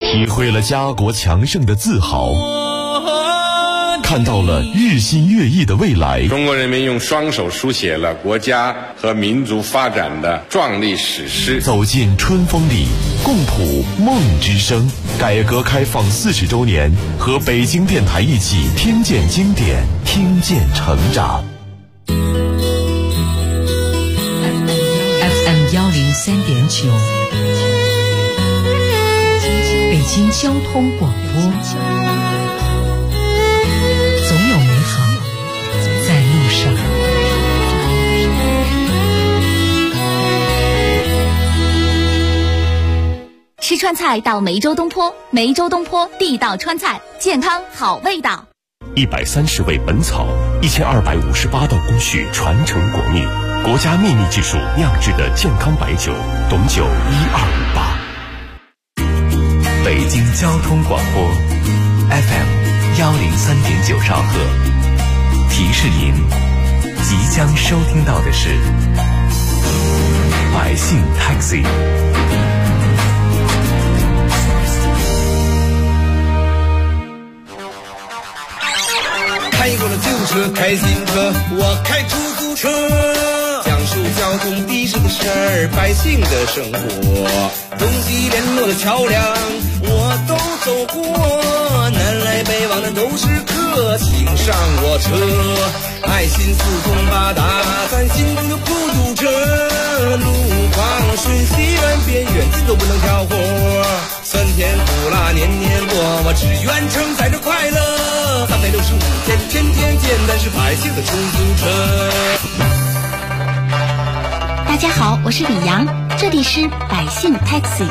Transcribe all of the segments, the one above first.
体会了家国强盛的自豪，看到了日新月异的未来。 中国人民用双手书写了国家和民族发展的壮丽史诗。 走进春风里，共谱梦之声。改革开放40周年，和北京电台一起听见经典，听见成长。 FM 103.9，北京交通广播。总有美好在路上。 吃川菜到梅州东坡，梅州东坡地道川菜，健康好味道。 130味本草，1258道工序传承国秘，国家秘密技术酿制的健康白酒，董酒1258。 北京交通广播 FM 103.9兆赫，提示您即将收听到的是百姓 Taxi。 开过了旧车，开新车，我开出租车，讲述交通的士的事儿，百姓的生活，东西联络的桥梁，我都走过，南来北往的都是客，请上我车，爱心四通八达，咱心中的孤独者，路况顺西远边远近都不能挑活，酸甜苦辣年年过，我只愿承载着快乐，365天天天见，咱是百姓的出租车。 大家好，我是李阳，这里是百姓 Taxi。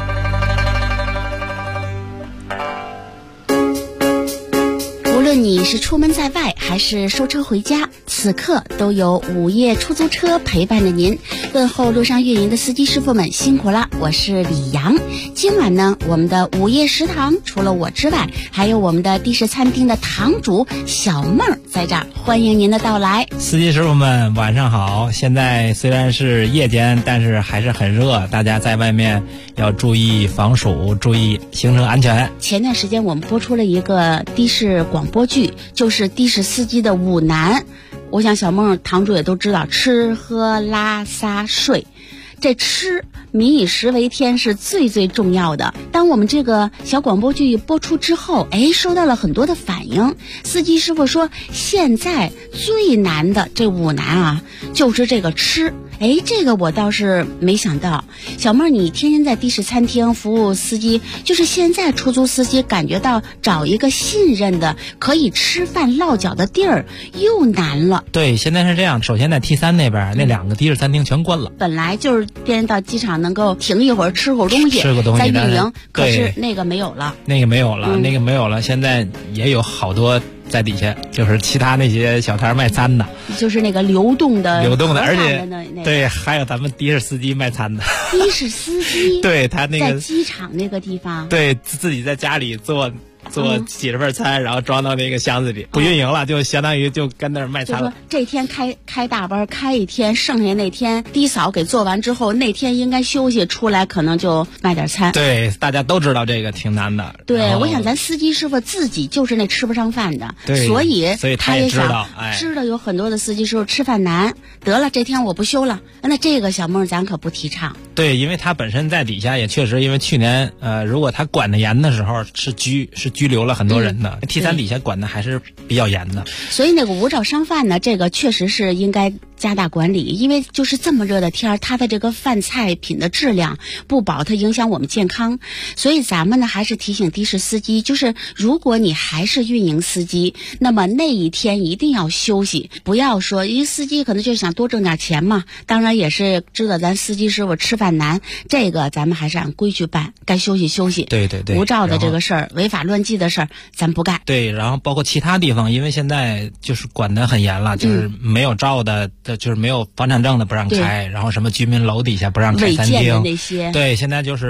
无论你是出门在外还是收车回家，此刻都有午夜出租车陪伴着您。问候路上运营的司机师傅们辛苦了，我是李阳。今晚呢，我们的午夜食堂除了我之外，还有我们的的士餐厅的堂主小梦在这儿，欢迎您的到来。 司机师傅们晚上好，现在虽然是夜间，但是还是很热，大家在外面要注意防暑，注意行车安全。 前段时间我们播出了一个的士广播剧，就是的士司机的5难。我想小梦堂主也都知道，吃喝拉撒睡，这吃民以食为天是最最重要的。当我们这个小广播剧播出之后，收到了很多的反应。司机师傅说，现在最难的这5难啊，就是这个吃。这个我倒是没想到。小妹儿，你天天在的士餐厅服务司机，就是现在出租司机感觉到找一个信任的可以吃饭落脚的地儿又难了。 对，现在是这样，首先在 T3 那边那2个的士餐厅全关了。 本来就是天天到机场能够停一会儿吃会儿东西，再运营，可是那个没有了。那个没有了，现在也有好多在底下，就是其他那些小摊卖餐的，就是那个流动的，而且对，还有咱们的士司机卖餐的。的士司机对他那个在机场那个地方，对自己在家里做几十份餐，然后装到那个箱子里，不运营了，就相当于就跟那儿卖餐了。这天开大班开一天，剩下那天的嫂给做完之后，那天应该休息，出来可能就卖点餐。对，大家都知道这个挺难的。对，我想咱司机师傅自己就是那吃不上饭的，所以他也想知道有很多的司机师傅吃饭难，得了这天我不休了，那这个小梦咱可不提倡。对，因为他本身在底下也确实，因为去年如果他管得严的时候是拘留了很多人的。T3 底下管的还是比较严的，所以那个无照商贩呢，这个确实是应该加大管理，因为就是这么热的天儿，它的这个饭菜品的质量不保，它影响我们健康。所以咱们呢还是提醒的士司机，就是如果你还是运营司机，那么那一天一定要休息，不要说因为司机可能就是想多挣点钱嘛，当然也是知道咱司机师傅吃饭难，这个咱们还是按规矩办，该休息休息。对对对，无照的这个事儿，违法乱纪的事儿咱不干。对，然后包括其他地方，因为现在就是管得很严了，就是没有照的就是没有房产证的不让开，然后什么居民楼底下不让开餐厅，违建的那些，对，现在就是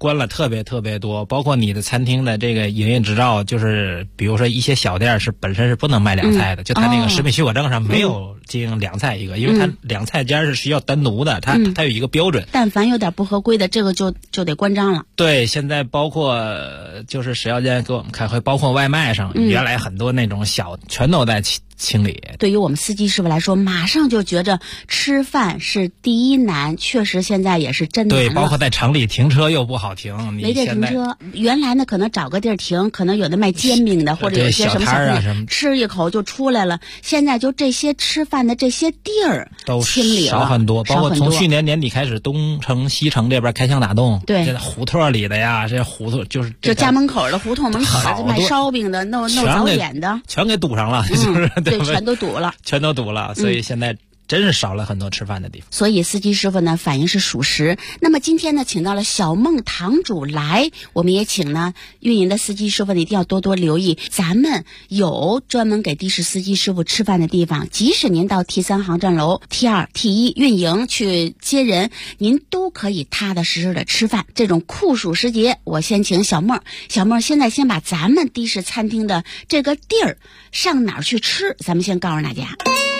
关了特别特别多，包括你的餐厅的这个营业执照，就是比如说一些小店是本身是不能卖凉菜的，就他那个食品许可证上没有经营凉菜一个，因为他凉菜间是需要单独的，他有一个标准。 但凡有点不合规的，这个就得关张了。 对，现在包括就是食药监给我们开会，包括外卖上，原来很多那种小全都在清理。 对于我们司机师傅来说，马上就觉着吃饭是第一难，确实现在也是真难了。 对，包括在城里停车又不好停， 没地停车。原来呢，可能找个地儿停，可能有的卖煎饼的，或者有些什么小店吃一口就出来了。现在就这些吃饭的这些地儿都清理了， 少很多。包括从去年年底开始，东城、西城这边开枪打洞， 对， 这胡同里的呀，这胡同就家门口的、胡同门口的，就卖烧饼的、弄早点的， 全给堵上了，就是对，全都堵了， 全都堵了。所以现在真是少了很多吃饭的地方。 所以司机师傅呢反应是属实。那么今天呢，请到了小梦堂主来，我们也请呢运营的司机师傅呢一定要多多留意，咱们有专门给的士司机师傅吃饭的地方，即使您到 T3 航站楼 T2 T1 运营去接人，您都可以踏踏实实的吃饭。这种酷暑时节，我先请小梦现在先把咱们的士餐厅的这个地儿上哪儿去吃，咱们先告诉大家。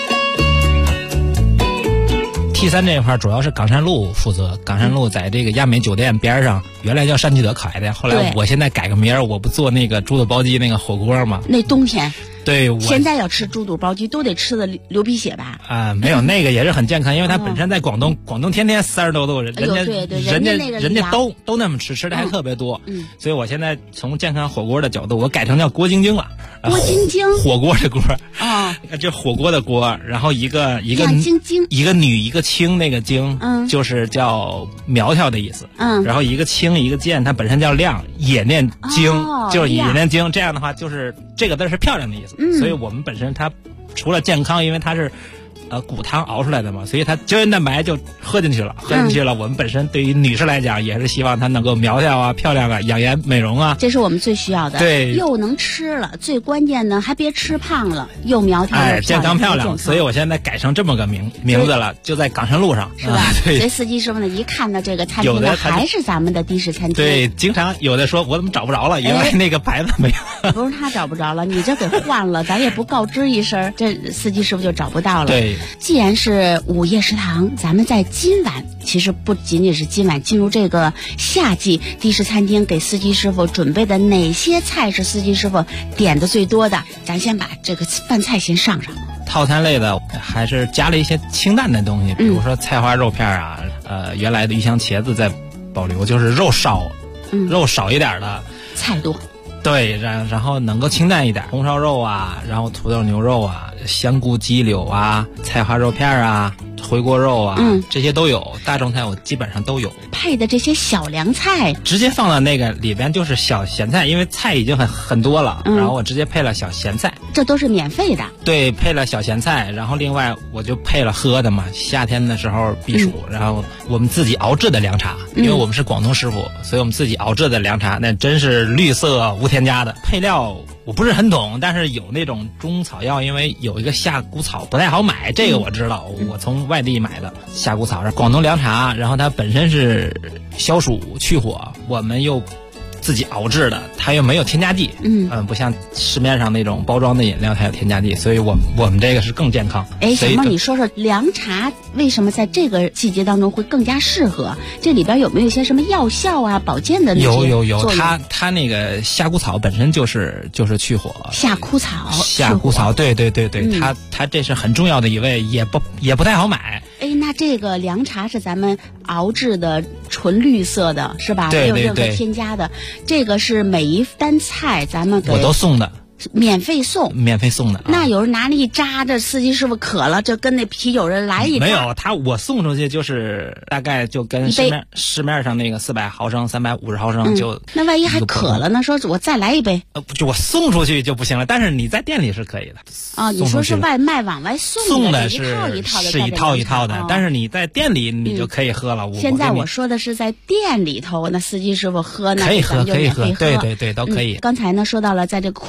T3 这一块主要是冈山路负责，冈山路在这个亚美酒店边上，原来叫山居德烤鸭店，后来我现在改个名儿，我不做那个猪肚包鸡那个火锅吗？ 那冬天。 对， 现在要吃猪肚包鸡都得吃的流鼻血吧？ 啊，没有，那个也是很健康，因为它本身在广东天天30多度，人家都那么吃的还特别多。所以我现在从健康火锅的角度，我改成叫郭晶晶了。 郭晶晶， 火锅的锅啊， 这火锅的锅，然后一个晶晶， 一个女一个青，那个晶，就是叫苗条的意思。然后一个青一个健，它本身叫亮，也念晶，就是也念晶。这样的话，就是这个字是漂亮的意思。所以我们本身它除了健康，因为它是骨汤熬出来的嘛，所以它胶原蛋白就喝进去了。我们本身对于女士来讲，也是希望她能够苗条啊、漂亮啊、养颜美容啊， 这是我们最需要的。 对， 又能吃了，最关键呢还别吃胖了，又苗条又健康漂亮。所以我现在改成这么个名字了，就在冈山路上， 是吧？ 对。 所以司机师傅呢，一看到这个餐厅呢，还是咱们的的士餐厅。 对，经常有的说我怎么找不着了，原来那个牌子没有。 不是他找不着了，你这给换了，咱也不告知一声，这司机师傅就找不到了。 对， 既然是午夜食堂，咱们在今晚，其实不仅仅是今晚，进入这个夏季，的士餐厅给司机师傅准备的哪些菜是司机师傅点的最多的？咱先把这个饭菜先上上。 套餐类的还是加了一些清淡的东西，比如说菜花肉片啊，原来的鱼香茄子在保留，就是肉少一点的， 菜多。 对，然后能够清淡一点，红烧肉啊，然后土豆牛肉啊，香菇鸡柳啊，菜花肉片啊，回锅肉啊，这些都有，大众菜我基本上都有。 配的这些小凉菜直接放到那个里边就是小咸菜，因为菜已经很多了，然后我直接配了小咸菜， 这都是免费的。 对，配了小咸菜，然后另外我就配了喝的嘛，夏天的时候避暑，然后我们自己熬制的凉茶，因为我们是广东师傅，所以我们自己熬制的凉茶那真是绿色无添加的。配料我不是很懂，但是有那种中草药，因为有一个夏枯草不太好买，这个我知道，我从外地买的夏枯草是广东凉茶，然后它本身是消暑去火，我们又自己熬制的，它又没有添加剂，不像市面上那种包装的饮料它有添加剂，所以我们这个是更健康。 哎，小梦，你说说凉茶为什么在这个季节当中会更加适合？这里边有没有一些什么药效啊、保健的那些作用？ 有，它那个夏枯草本身就是去火。 夏枯草， 对，它这是很重要的一味，也不太好买。 哎，那这个凉茶是咱们熬制的纯绿色的，是吧？ 对， 没有任何添加的。这个是每一单菜咱们给我都送的， 免费送的。那有人拿了一扎，这司机师傅渴了，就跟那啤酒人来一扎。 没有，我送出去就是大概就跟市面上那个400毫升、350毫升就。 那万一还渴了呢？说我再来一杯。 就我送出去就不行了，但是你在店里是可以的。 啊，你说是外卖往外送的是一套一套的，但是你在店里你就可以喝了。 现在我说的是在店里头，那司机师傅喝呢， 可以喝，对，都可以。 刚才呢说到了，在这个酷暑时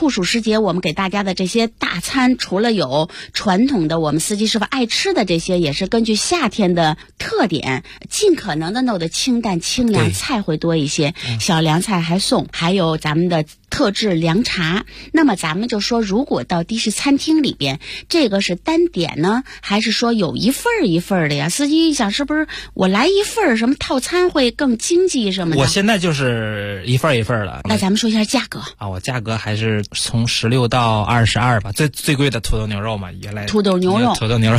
节我们给大家的这些大餐，除了有传统的我们司机师傅爱吃的这些，也是根据夏天的特点，尽可能的弄得清淡清凉，菜会多一些，小凉菜还送，还有咱们的特制凉茶。那么咱们就说，如果到的士餐厅里边，这个是单点呢，还是说有一份一份的呀？司机一想，是不是我来一份什么套餐会更经济什么的？ 我现在就是一份一份了。 那咱们说一下价格啊，我价格还是从16到22吧，最贵的土豆牛肉嘛，原来土豆牛肉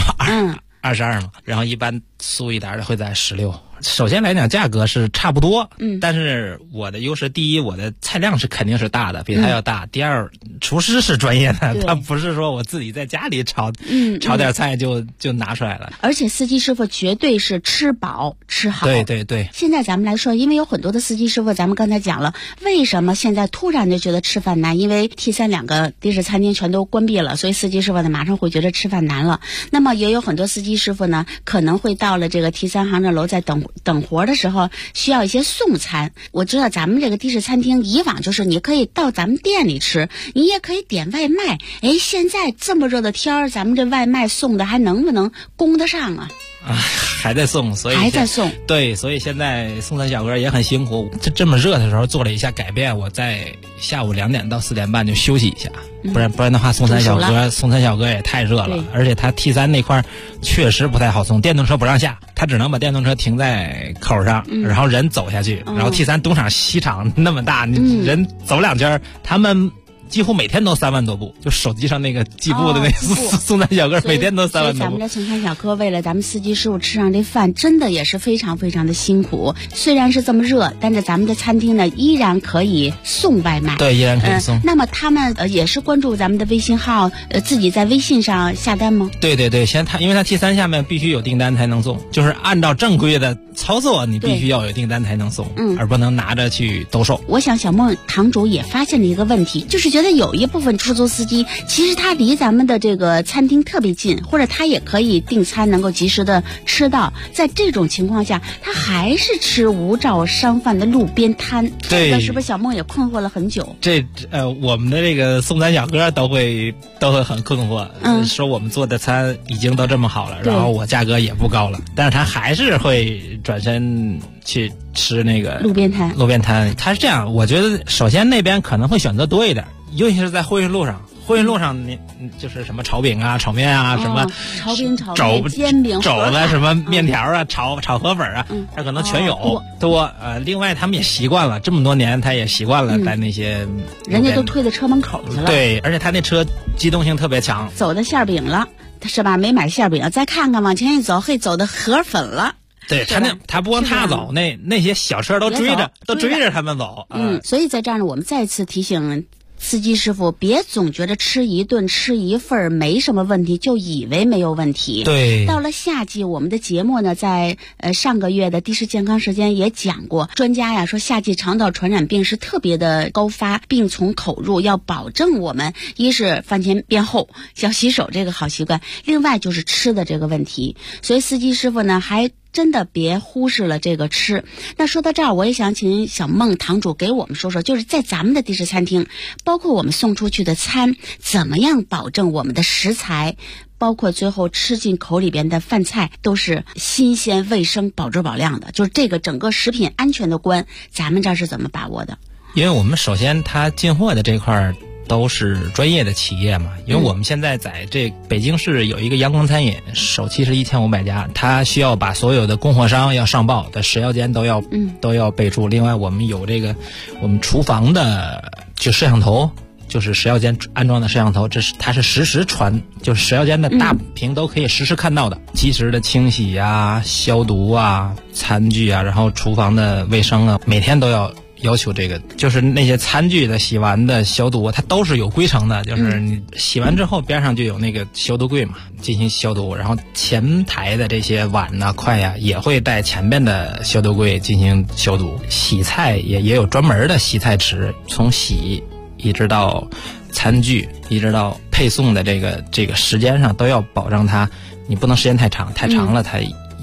22嘛，然后一般素一点的会在16。首先来讲，价格是差不多，但是我的优势，第一，我的菜量是肯定是大的，比他要大。第二，厨师是专业的，他不是说我自己在家里炒点菜就拿出来了。 而且司机师傅绝对是吃饱吃好。 对。 现在咱们来说，因为有很多的司机师傅，咱们刚才讲了，为什么现在突然就觉得吃饭难？因为 T3 2个的士餐厅全都关闭了，所以司机师傅呢马上会觉得吃饭难了。那么也有很多司机师傅呢，可能会到了这个 T3 航站楼在等活的时候需要一些送餐。我知道咱们这个的士餐厅以往就是你可以到咱们店里吃，你也可以点外卖。现在这么热的天儿，咱们这外卖送的还能不能供得上啊？ 还在送，所以还在送。 对，所以现在送餐小哥也很辛苦。这么热的时候做了一下改变，我在下午2点到4点半就休息一下，不然的话送餐小哥也太热了，而且他 T3 那块确实不太好送，电动车不让下，他只能把电动车停在口上，然后人走下去，然后 T3 东厂西厂那么大，你人走2圈，他们几乎每天都3万多步，就手机上那个计步的那送餐小哥每天都3万多步。 咱们的送餐小哥为了咱们司机师傅吃上这饭，真的也是非常非常的辛苦。虽然是这么热，但是咱们的餐厅呢依然可以送外卖。 对，依然可以送。 那么他们也是关注咱们的微信号，自己在微信上下单吗？ 对，因为他 T3 下面必须有订单才能送，就是按照正规的操作，你必须要有订单才能送，而不能拿着去兜售。 我想小梦堂主也发现了一个问题，就是觉得有一部分出租司机其实他离咱们的这个餐厅特别近，或者他也可以订餐能够及时的吃到，在这种情况下他还是吃无照商贩的路边摊。 对， 这个是不是小梦也困惑了很久？ 我们的这个送餐小哥都会很困惑，说我们做的餐已经都这么好了，然后我价格也不高了，但是他还是会转身去吃那个路边摊。他是这样，我觉得首先那边可能会选择多一点，尤其是在货运路上，你就是什么炒饼啊、炒面啊，什么炒饼、炒面、煎饼、 肘子、什么面条啊、炒河粉啊，它可能全有多。另外他们也习惯了，这么多年他也习惯了在那些人家都推到车门口去了。 对，而且他那车机动性特别强。 走的馅饼了，是吧？没买馅饼，再看看往前一走，走的河粉了。 对，他不光他走，那些小车都追着他们走。 所以在这儿呢，我们再次提醒司机师傅，别总觉得吃一顿吃一份没什么问题，就以为没有问题。 对， 到了夏季，我们的节目呢，在上个月的的士健康时间也讲过，专家呀说夏季肠道传染病是特别的高发，病从口入，要保证我们一是饭前便后要洗手这个好习惯，另外就是吃的这个问题。所以司机师傅呢还真的别忽视了这个吃。那说到这儿，我也想请小孟堂主给我们说说，就是在咱们的的士餐厅，包括我们送出去的餐，怎么样保证我们的食材，包括最后吃进口里边的饭菜都是新鲜、卫生、保质保量的，就是这个整个食品安全的关，咱们这儿是怎么把握的？ 因为我们首先它进货的这块都是专业的企业嘛，因为我们现在在这北京市有一个阳光餐饮，首期是1500家，它需要把所有的供货商要上报的食药监都要备注。另外我们有这个我们厨房的就摄像头，就是食药监安装的摄像头，它是实时传，就是食药监的大屏都可以实时看到的，及时的清洗啊、消毒啊、餐具啊，然后厨房的卫生啊，每天都要求这个，就是那些餐具的洗完的消毒，它都是有规程的，就是你洗完之后边上就有那个消毒柜嘛，进行消毒，然后前台的这些碗呐、筷呀也会带前边的消毒柜进行消毒。洗菜也有专门的洗菜池，从洗一直到餐具，一直到配送的这个时间上都要保证它，你不能时间太长了它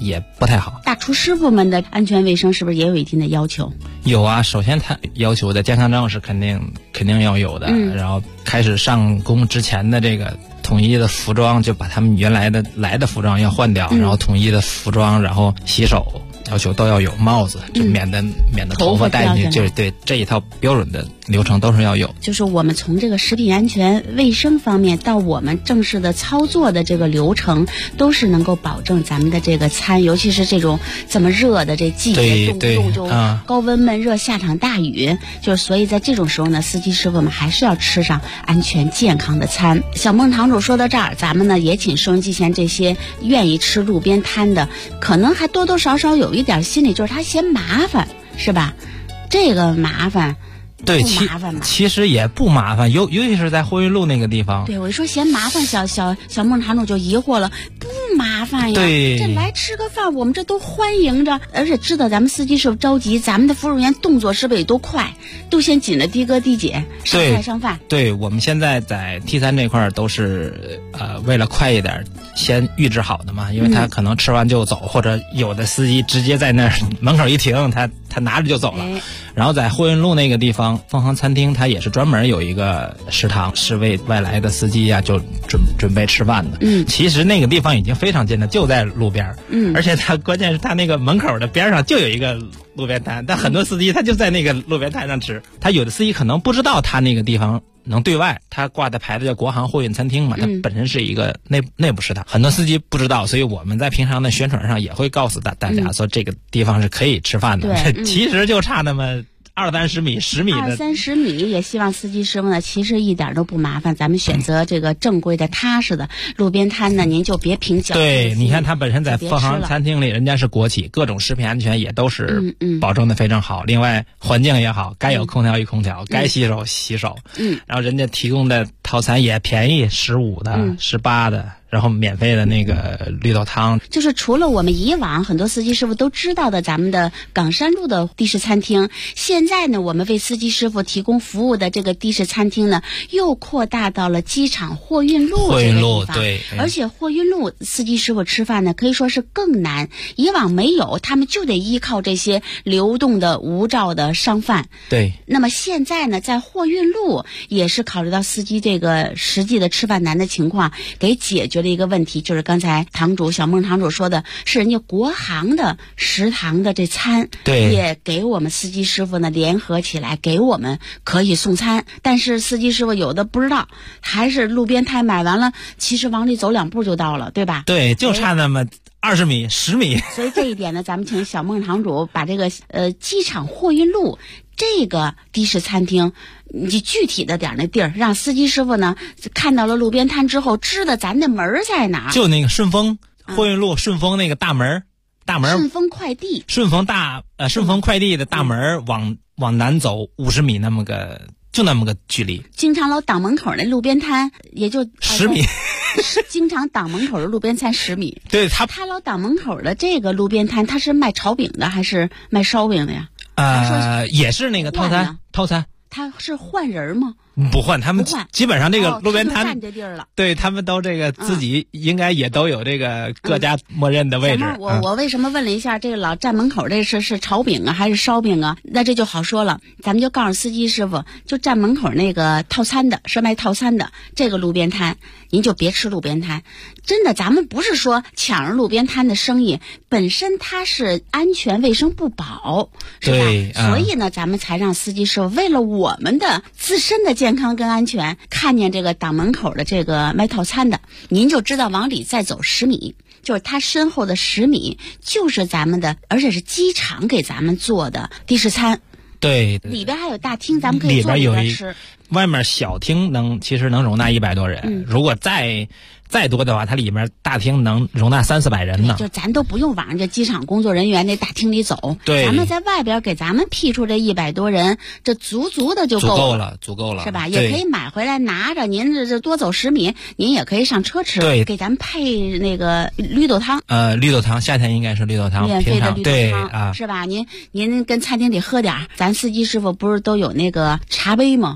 也不太好。 大厨师傅们的安全卫生是不是也有一定的要求？ 有啊，首先他要求的健康证是肯定要有的，然后开始上工之前的这个统一的服装，就把他们原来的服装要换掉，然后统一的服装，然后洗手要求都要有，帽子就免得头发带进去，就是对这一套标准的流程都是要有。 就是我们从这个食品安全卫生方面到我们正式的操作的这个流程，都是能够保证咱们的这个餐，尤其是这种这么热的这季节，动不动就高温闷热，下场大雨，就是所以在这种时候呢，司机师傅们还是要吃上安全健康的餐。小孟堂主说到这儿，咱们呢也请收音机前这些愿意吃路边摊的，可能还多多少少有一点心理，就是他嫌麻烦，是吧？这个麻烦。 对，其实也不麻烦，尤其是在货运路那个地方。 对，我一说嫌麻烦，小孟堂主就疑惑了，不麻烦呀。 对， 这来吃个饭，我们这都欢迎着，而且知道咱们司机是不是着急，咱们的服务员动作是不是也都快，都先紧着的哥的姐上菜上饭。 对，我们现在在 T3这块都是为了快一点，先预制好的嘛，因为他可能吃完就走，或者有的司机直接在那儿门口一停，他拿着就走了。然后在货运路那个地方，凤凰餐厅它也是专门有一个食堂，是为外来的司机啊就准备吃饭的。其实那个地方已经非常近了，就在路边。而且它关键是它那个门口的边上就有一个路边摊，但很多司机他就在那个路边摊上吃。他有的司机可能不知道他那个地方能对外，他挂的牌子叫国航货运餐厅嘛，它本身是一个内部食堂，很多司机不知道，所以我们在平常的宣传上也会告诉大家说这个地方是可以吃饭的。其实就差那么20-30米，10米的 20-30米，也希望司机师傅呢，其实一点都不麻烦。咱们选择这个正规的、踏实的路边摊呢，您就别凭侥幸。 对，你看他本身在凤凰餐厅里，人家是国企，各种食品安全也都是保证的非常好。另外环境也好，该有空调有空调，该洗手洗手。然后人家提供的套餐也便宜，15的、18的。然后免费的那个绿豆汤， 就是除了我们以往很多司机师傅都知道的咱们的岗山路的的士餐厅，现在呢我们为司机师傅提供服务的这个的士餐厅呢，又扩大到了机场货运路这个地方。 对， 而且货运路司机师傅吃饭呢，可以说是更难，以往没有，他们就得依靠这些流动的无照的商贩。 对， 那么现在呢，在货运路也是考虑到司机这个实际的吃饭难的情况，给解决的一个问题，就是刚才小孟堂主说的，是人家国航的食堂的这餐， 对， 也给我们司机师傅呢联合起来，给我们可以送餐。但是司机师傅有的不知道，还是路边摊买完了，其实往里走2步就到了，对吧？ 对，就差那么20米、10米。 所以这一点呢，咱们请小孟堂主把这个机场货运路这个的士餐厅，你具体的点那地儿，让司机师傅呢看到了路边摊之后，知道咱的门在哪儿。 就那个顺丰货运路，顺丰那个大门， 顺丰快递， 顺丰快递的大门往南走50米，就那么个距离。 经常老挡门口那路边摊也就 10米。 经常挡门口的路边摊10米。 对，他老挡门口的这个路边摊，他是卖炒饼的还是卖烧饼的呀？ 也是那个套餐。 他是换人吗？ 不换，他们基本上这个路边摊占这地儿了。 对，他们都这个自己应该也都有这个各家默认的位置。 我为什么问了一下这个老站门口这是炒饼啊还是烧饼啊？那这就好说了，咱们就告诉司机师傅，就站门口那个套餐的，是卖套餐的这个路边摊，您就别吃路边摊。真的，咱们不是说抢着路边摊的生意，本身它是安全卫生不保，是吧？ 对， 所以呢，咱们才让司机师傅为了我们的自身的健康跟安全，看见这个挡门口的这个卖套餐的，您就知道往里再走10米，就是他身后的10米就是咱们的，而且是机场给咱们做的的士餐。 对， 里边还有大厅，咱们可以坐里边吃。 外面小厅其实能容纳100多人，如果再多的话，它里面大厅能容纳300-400人呢。 就咱都不用往这机场工作人员那大厅里走， 对， 咱们在外边给咱们辟出这100多人，这足的就够了， 是吧？也可以买回来拿着，您这多走10米，您也可以上车吃。 对， 给咱配那个绿豆汤。 绿豆汤，夏天应该是绿豆汤， 免费的绿豆汤， 啊， 是吧？您跟餐厅里喝点，咱司机师傅不是都有那个茶杯吗？ 对，他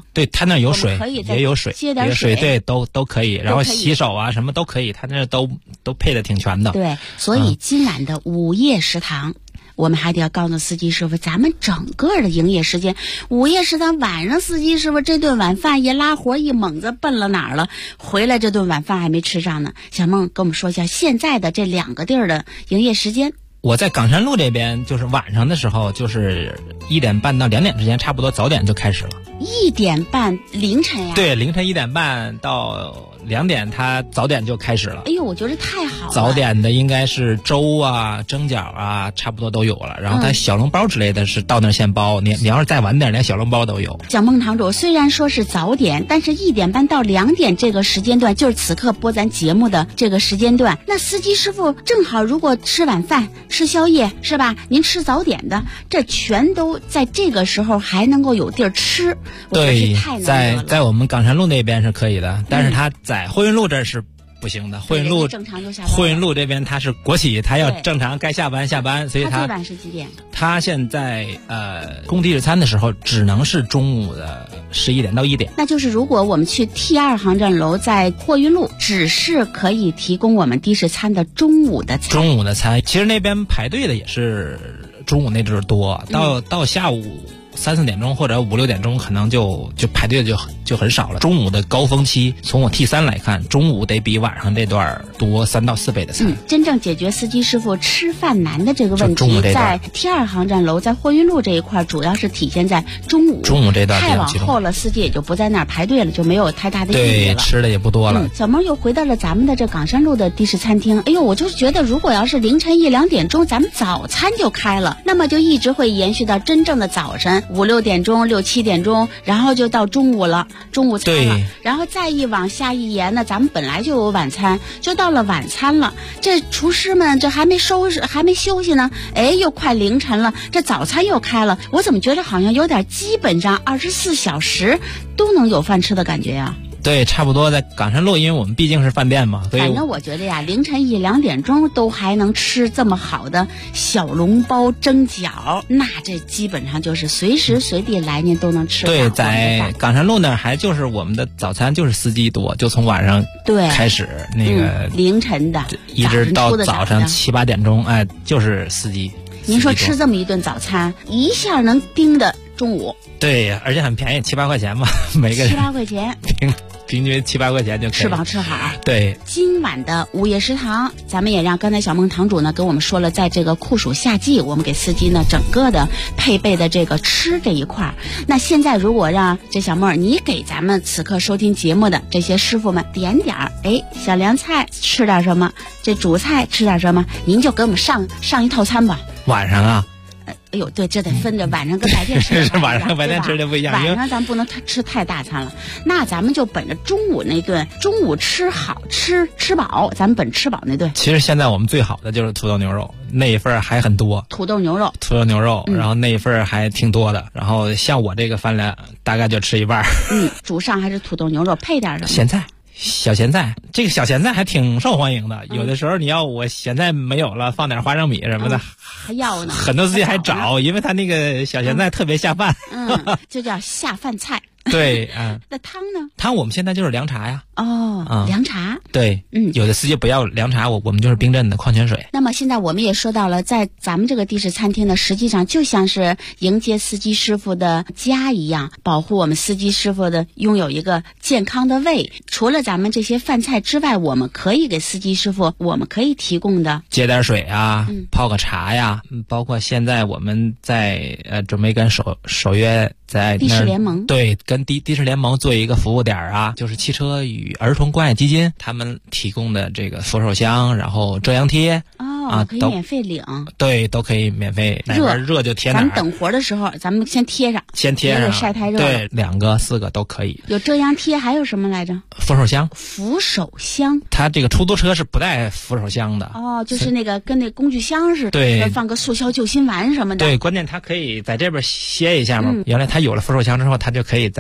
他那有水，也有水， 接点水， 对，都可以。然后洗手啊什么都可以，他那都配的挺全的。 对，所以今晚的午夜食堂。我们还得要告诉司机师傅，咱们整个的营业时间，午夜食堂晚上司机师傅这顿晚饭一拉活一猛子奔了哪儿了？回来这顿晚饭还没吃上呢。小孟跟我们说一下现在的这2个地儿的营业时间。 我在冈山路这边，就是晚上的时候，就是1点半到2点之间，差不多早点就开始了。 1点半凌晨呀？ 对，凌晨1点半到2点，它早点就开始了。 哎呦，我觉得太好了。 早点的应该是粥啊、蒸饺啊，差不多都有了。然后它小笼包之类的是到那儿现包，你要是再晚点，连小笼包都有。 小孟堂主虽然说是早点，但是1点半到2点这个时间段，就是此刻播咱节目的这个时间段，那司机师傅正好如果吃晚饭、吃宵夜是吧？您吃早点的，这全都在这个时候还能够有地儿吃。 对，在我们冈山路那边是可以的，但是它在货运路这是不行的。货运路这边它是国企，它要正常该下班下班，所以它最晚是几点？ 它现在供地式餐的时候只能是中午的11点到1点。 那就是如果我们去 T2 航站楼在货运路，只是可以提供我们的士餐的中午的餐。 中午的餐，其实那边排队的也是中午那阵儿多，到下午3、4点钟或者5、6点钟，可能就排队就很少了。中午的高峰期，从我 T3 来看，中午得比晚上这段多3到4倍的餐。 真正解决司机师傅吃饭难的这个问题，在 T2 航站楼在货运路这一块，主要是体现在中午这段。 太往后了，司机也就不在那儿排队了，就没有太大的意义了。 对，吃的也不多了。 小孟又回到了咱们的这冈山路的的士餐厅。哎呦，我就是觉得，如果要是凌晨1、2点钟，咱们早餐就开了，那么就一直会延续到真正的早晨5、6点钟、6、7点钟，然后就到中午了，中午餐了，然后再一往下一延呢，咱们本来就有晚餐，就到了晚餐了。这厨师们这还没收拾，还没休息呢，哎，又快凌晨了，这早餐又开了，我怎么觉得好像有点基本上24小时都能有饭吃的感觉呀？ 对，差不多在冈山路，因为我们毕竟是饭店嘛，所以反正我觉得呀，凌晨1、2点钟都还能吃这么好的小笼包、蒸饺，那这基本上就是随时随地来您都能吃。 对，在冈山路那儿还就是我们的早餐就是司机多，就从晚上开始那个凌晨的， 一直到早上7、8点钟，哎，就是司机。 您说吃这么一顿早餐，一下能盯的中午。 对，而且很便宜，7、8块钱嘛，每个人 7、8块钱。 平均7、8块钱就可以吃饱吃好。 对， 今晚的午夜食堂，咱们也让刚才小孟堂主呢跟我们说了，在这个酷暑夏季，我们给司机呢整个的配备的这个吃这一块。那现在如果让这小孟你给咱们此刻收听节目的这些师傅们点点儿，哎，小凉菜吃点什么，这主菜吃点什么，您就给我们上一套餐吧。 晚上啊。 哎呦，对，这得分着晚上跟白天吃的晚上跟白天吃的不一样。 晚上咱不能吃太大餐了，那咱们就本着中午那顿，中午吃好吃饱，咱们本吃饱那顿。 其实现在我们最好的就是土豆牛肉，那一份还很多。 土豆牛肉， 然后那一份还挺多的。然后像我这个饭量，大概就吃一半。 主上还是土豆牛肉，配点什么？ 咸菜。小咸菜，这个小咸菜还挺受欢迎的。有的时候你要我咸菜没有了，放点花生米什么的， 还要呢。 很多司机还找，因为他那个小咸菜特别下饭。 就叫下饭菜。 对， 那汤呢？ 汤我们现在就是凉茶呀。 凉茶。 对，有的司机不要凉茶，我们就是冰镇的矿泉水。 那么现在我们也说到了，在咱们这个的士餐厅呢，实际上就像是迎接司机师傅的家一样，保护我们司机师傅的拥有一个健康的胃。除了咱们这些饭菜之外，我们可以给司机师傅，我们可以提供的接点水啊，泡个茶呀，包括现在我们在准备跟首约在的士联盟， 对，跟的士联盟做一个服务点啊，就是汽车与儿童关爱基金他们提供的这个扶手箱，然后遮阳贴可以免费领。 对，都可以免费，哪边热就贴哪。 咱们等活的时候，咱们先贴上，晒太热了。 对，2个、4个都可以。 有遮阳贴，还有什么来着？ 扶手箱。 它这个出租车是不带扶手箱的。 就是那个跟那工具箱似的， 对， 放个速效救心丸什么的。 对，关键它可以在这边歇一下嘛。原来它有了扶手箱之后，它就可以在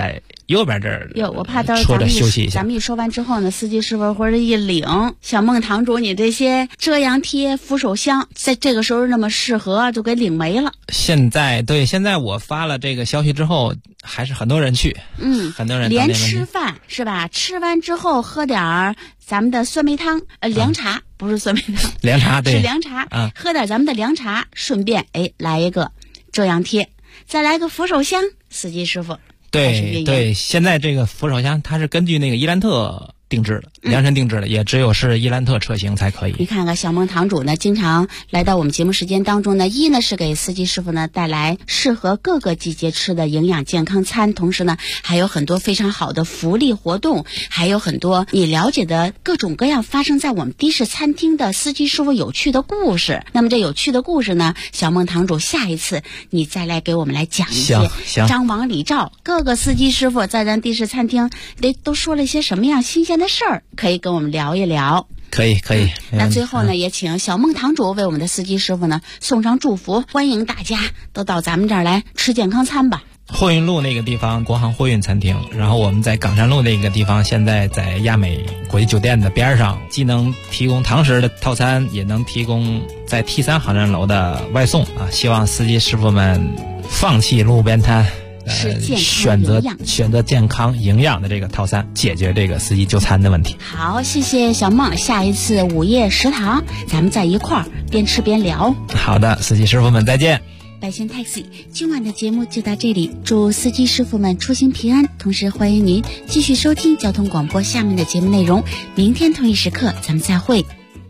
右边这儿。 哟，我怕到时候咱们一说完之后呢，司机师傅或者一领，小孟堂主，你这些遮阳贴、扶手箱，在这个时候那么适合，就给领没了。 现在我发了这个消息之后，还是很多人去，很多人连吃饭是吧？吃完之后喝点咱们的酸梅汤，凉茶，不是酸梅汤， 凉茶对， 是凉茶，喝点咱们的凉茶，顺便来一个遮阳贴，再来个扶手箱，司机师傅。 对，现在这个扶手箱它是根据那个伊兰特定制的，量身定制的，也只有是伊兰特车型才可以。 你看看小孟堂主呢，经常来到我们节目时间当中呢，一呢是给司机师傅呢带来适合各个季节吃的营养健康餐，同时呢还有很多非常好的福利活动，还有很多你了解的各种各样发生在我们的士餐厅的司机师傅有趣的故事。那么这有趣的故事呢，小孟堂主下一次你再来给我们来讲一些张王李赵各个司机师傅在咱的士餐厅都说了一些什么样新鲜的事儿，可以跟我们聊一聊。 可以。 那最后呢，也请小孟堂主为我们的司机师傅呢送上祝福，欢迎大家都到咱们这儿来吃健康餐吧。 货运路那个地方国航货运餐厅，然后我们在港山路那个地方，现在在亚美国际酒店的边上，既能提供堂食的套餐，也能提供在 T3 航站楼的外送啊！希望司机师傅们放弃路边摊，选择健康营养的这个套餐，解决这个司机就餐的问题。 好，谢谢小孟，下一次午夜食堂咱们在一块儿边吃边聊。 好的，司机师傅们再见。 百姓 Taxi 今晚的节目就到这里，祝司机师傅们出行平安，同时欢迎您继续收听交通广播下面的节目内容，明天同一时刻咱们再会。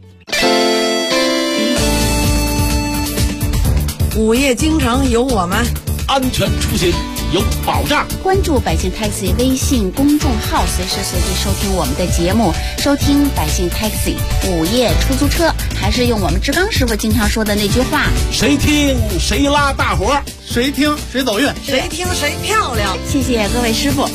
午夜京城有我们， 安全出行有保障。 关注百姓 Taxi 微信公众号，随时随地收听我们的节目，收听百姓 Taxi 午夜出租车，还是用我们志刚师傅经常说的那句话： 谁听谁拉大伙， 谁听谁走运， 谁听谁漂亮。 谢谢各位师傅。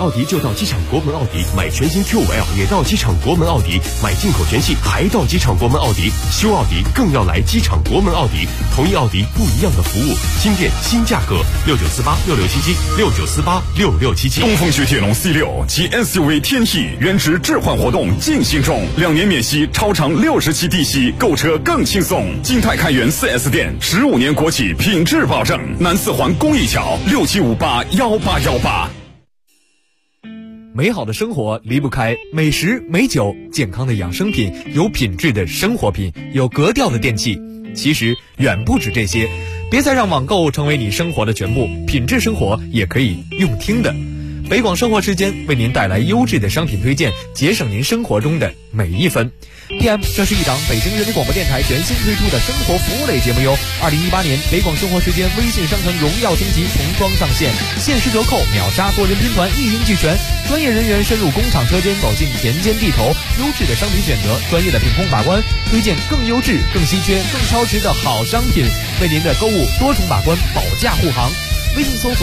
奥迪就到机场国门奥迪，买全新 Q5L 也到机场国门奥迪，买进口全系还到机场国门奥迪，修奥迪更要来机场国门奥迪。同一奥迪不一样的服务，新店新价格，69486677，69486677。 东风雪铁龙 C6 及 SUV 天翼原值置换活动进行中，2年免息，超长60期低息，购车更轻松。金泰开元 4S 店，15年国企品质保证。南四环公益桥67581818。 美好的生活离不开美食美酒，健康的养生品，有品质的生活品，有格调的电器。其实远不止这些，别再让网购成为你生活的全部，品质生活也可以用听的。北广生活时间为您带来优质的商品推荐，节省您生活中的每一分。PM， 这是一档北京人民广播电台全新推出的生活服务类节目哟。2018年北广生活时间微信商城荣耀升级，重装上线，限时折扣，秒杀多人拼团，一应俱全。专业人员深入工厂车间，走进田间地头，优质的商品选择，专业的品控把关，推荐更优质、更稀缺、更超值的好商品，为您的购物多重把关，保驾护航。微信搜索